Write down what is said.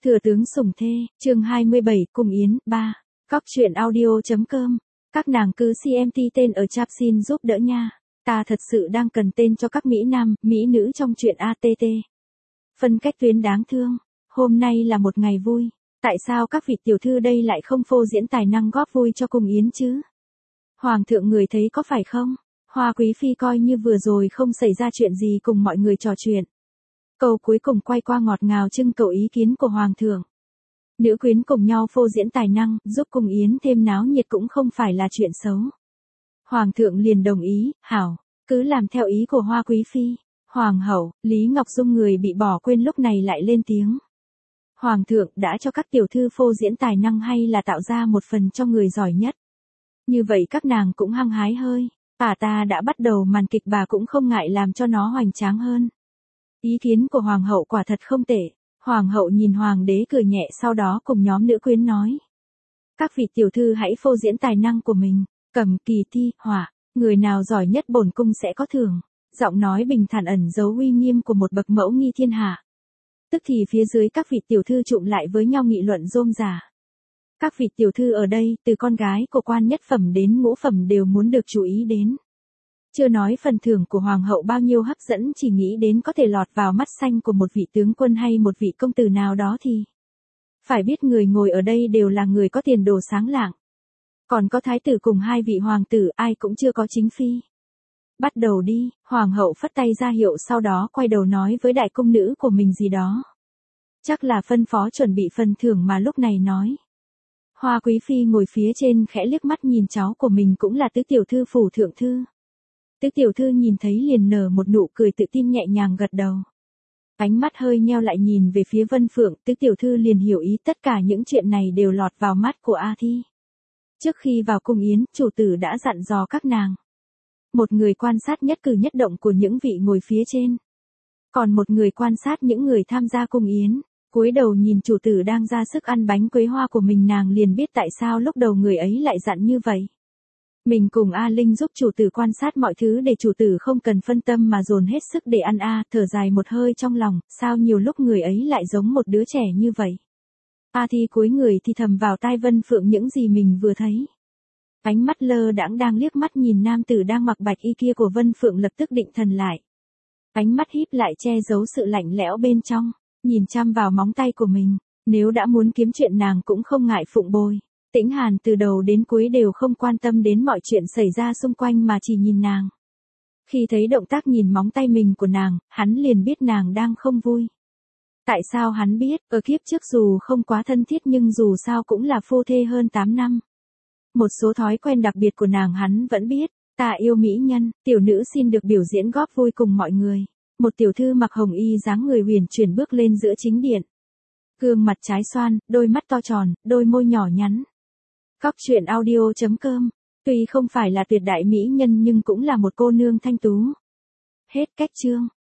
Thừa tướng sủng thê, chương 27, Cung Yến, 3. Cóc truyện audio.com. Các nàng cứ CMT tên ở chat xin giúp đỡ nha. Ta thật sự đang cần tên cho các Mỹ Nam, Mỹ nữ trong truyện ATT. Phân cách tuyến đáng thương. Hôm nay là một ngày vui. Tại sao các vị tiểu thư đây lại không phô diễn tài năng góp vui cho Cung Yến chứ? Hoàng thượng người thấy có phải không? Hoa quý phi coi như vừa rồi không xảy ra chuyện gì cùng mọi người trò chuyện. Câu cuối cùng quay qua ngọt ngào trưng cầu ý kiến của Hoàng thượng. Nữ quyến cùng nhau phô diễn tài năng, giúp Cung Yến thêm náo nhiệt cũng không phải là chuyện xấu. Hoàng thượng liền đồng ý, hảo, cứ làm theo ý của Hoa quý phi. Hoàng hậu, Lý Ngọc Dung người bị bỏ quên lúc này lại lên tiếng. Hoàng thượng đã cho các tiểu thư phô diễn tài năng hay là tạo ra một phần cho người giỏi nhất. Như vậy các nàng cũng hăng hái hơi. Ta đã bắt đầu màn kịch bà cũng không ngại làm cho nó hoành tráng hơn. Ý kiến của Hoàng hậu quả thật không tệ. Hoàng hậu nhìn Hoàng đế cười nhẹ sau đó cùng nhóm nữ quyến nói. Các vị tiểu thư hãy phô diễn tài năng của mình. Cầm kỳ thi, hỏa. Người nào giỏi nhất bổn cung sẽ có thưởng. Giọng nói bình thản ẩn giấu uy nghiêm của một bậc mẫu nghi thiên hạ. Tức thì phía dưới các vị tiểu thư trụm lại với nhau nghị luận rôm rả. Các vị tiểu thư ở đây, từ con gái của quan nhất phẩm đến ngũ phẩm đều muốn được chú ý đến. Chưa nói phần thưởng của Hoàng hậu bao nhiêu hấp dẫn, chỉ nghĩ đến có thể lọt vào mắt xanh của một vị tướng quân hay một vị công tử nào đó thì. Phải biết người ngồi ở đây đều là người có tiền đồ sáng lạng. Còn có thái tử cùng hai vị hoàng tử, ai cũng chưa có chính phi. Bắt đầu đi, Hoàng hậu phất tay ra hiệu sau đó quay đầu nói với đại cung nữ của mình gì đó. Chắc là phân phó chuẩn bị phần thưởng mà lúc này nói. Hoa quý phi ngồi phía trên khẽ liếc mắt nhìn cháu của mình cũng là tứ tiểu thư phủ thượng thư. Tứ tiểu thư nhìn thấy liền nở một nụ cười tự tin nhẹ nhàng gật đầu. Ánh mắt hơi nheo lại nhìn về phía Vân Phượng, tứ tiểu thư liền hiểu ý tất cả những chuyện này đều lọt vào mắt của A Thi. Trước khi vào cung yến, chủ tử đã dặn dò các nàng. Một người quan sát nhất cử nhất động của những vị ngồi phía trên. Còn một người quan sát những người tham gia cung yến. Cúi đầu nhìn chủ tử đang ra sức ăn bánh quế hoa của mình, nàng liền biết tại sao lúc đầu người ấy lại dặn như vậy. Mình cùng A Linh giúp chủ tử quan sát mọi thứ để chủ tử không cần phân tâm mà dồn hết sức để ăn thở dài một hơi trong lòng, sao nhiều lúc người ấy lại giống một đứa trẻ như vậy. A Thi cúi người thì thầm vào tai Vân Phượng những gì mình vừa thấy. Ánh mắt lơ đãng đang liếc mắt nhìn nam tử đang mặc bạch y kia của Vân Phượng lập tức định thần lại. Ánh mắt híp lại che giấu sự lạnh lẽo bên trong, nhìn chăm vào móng tay của mình, nếu đã muốn kiếm chuyện nàng cũng không ngại phụng bồi. Tĩnh Hàn từ đầu đến cuối đều không quan tâm đến mọi chuyện xảy ra xung quanh mà chỉ nhìn nàng. Khi thấy động tác nhìn móng tay mình của nàng, hắn liền biết nàng đang không vui. Tại sao hắn biết, ở kiếp trước dù không quá thân thiết nhưng dù sao cũng là phu thê hơn 8 năm. Một số thói quen đặc biệt của nàng hắn vẫn biết, ta yêu mỹ nhân, tiểu nữ xin được biểu diễn góp vui cùng mọi người. Một tiểu thư mặc hồng y dáng người huyền chuyển bước lên giữa chính điện. Gương mặt trái xoan, đôi mắt to tròn, đôi môi nhỏ nhắn. Cóc truyện audio.com. Tuy không phải là tuyệt đại mỹ nhân nhưng cũng là một cô nương thanh tú. Hết cách chương.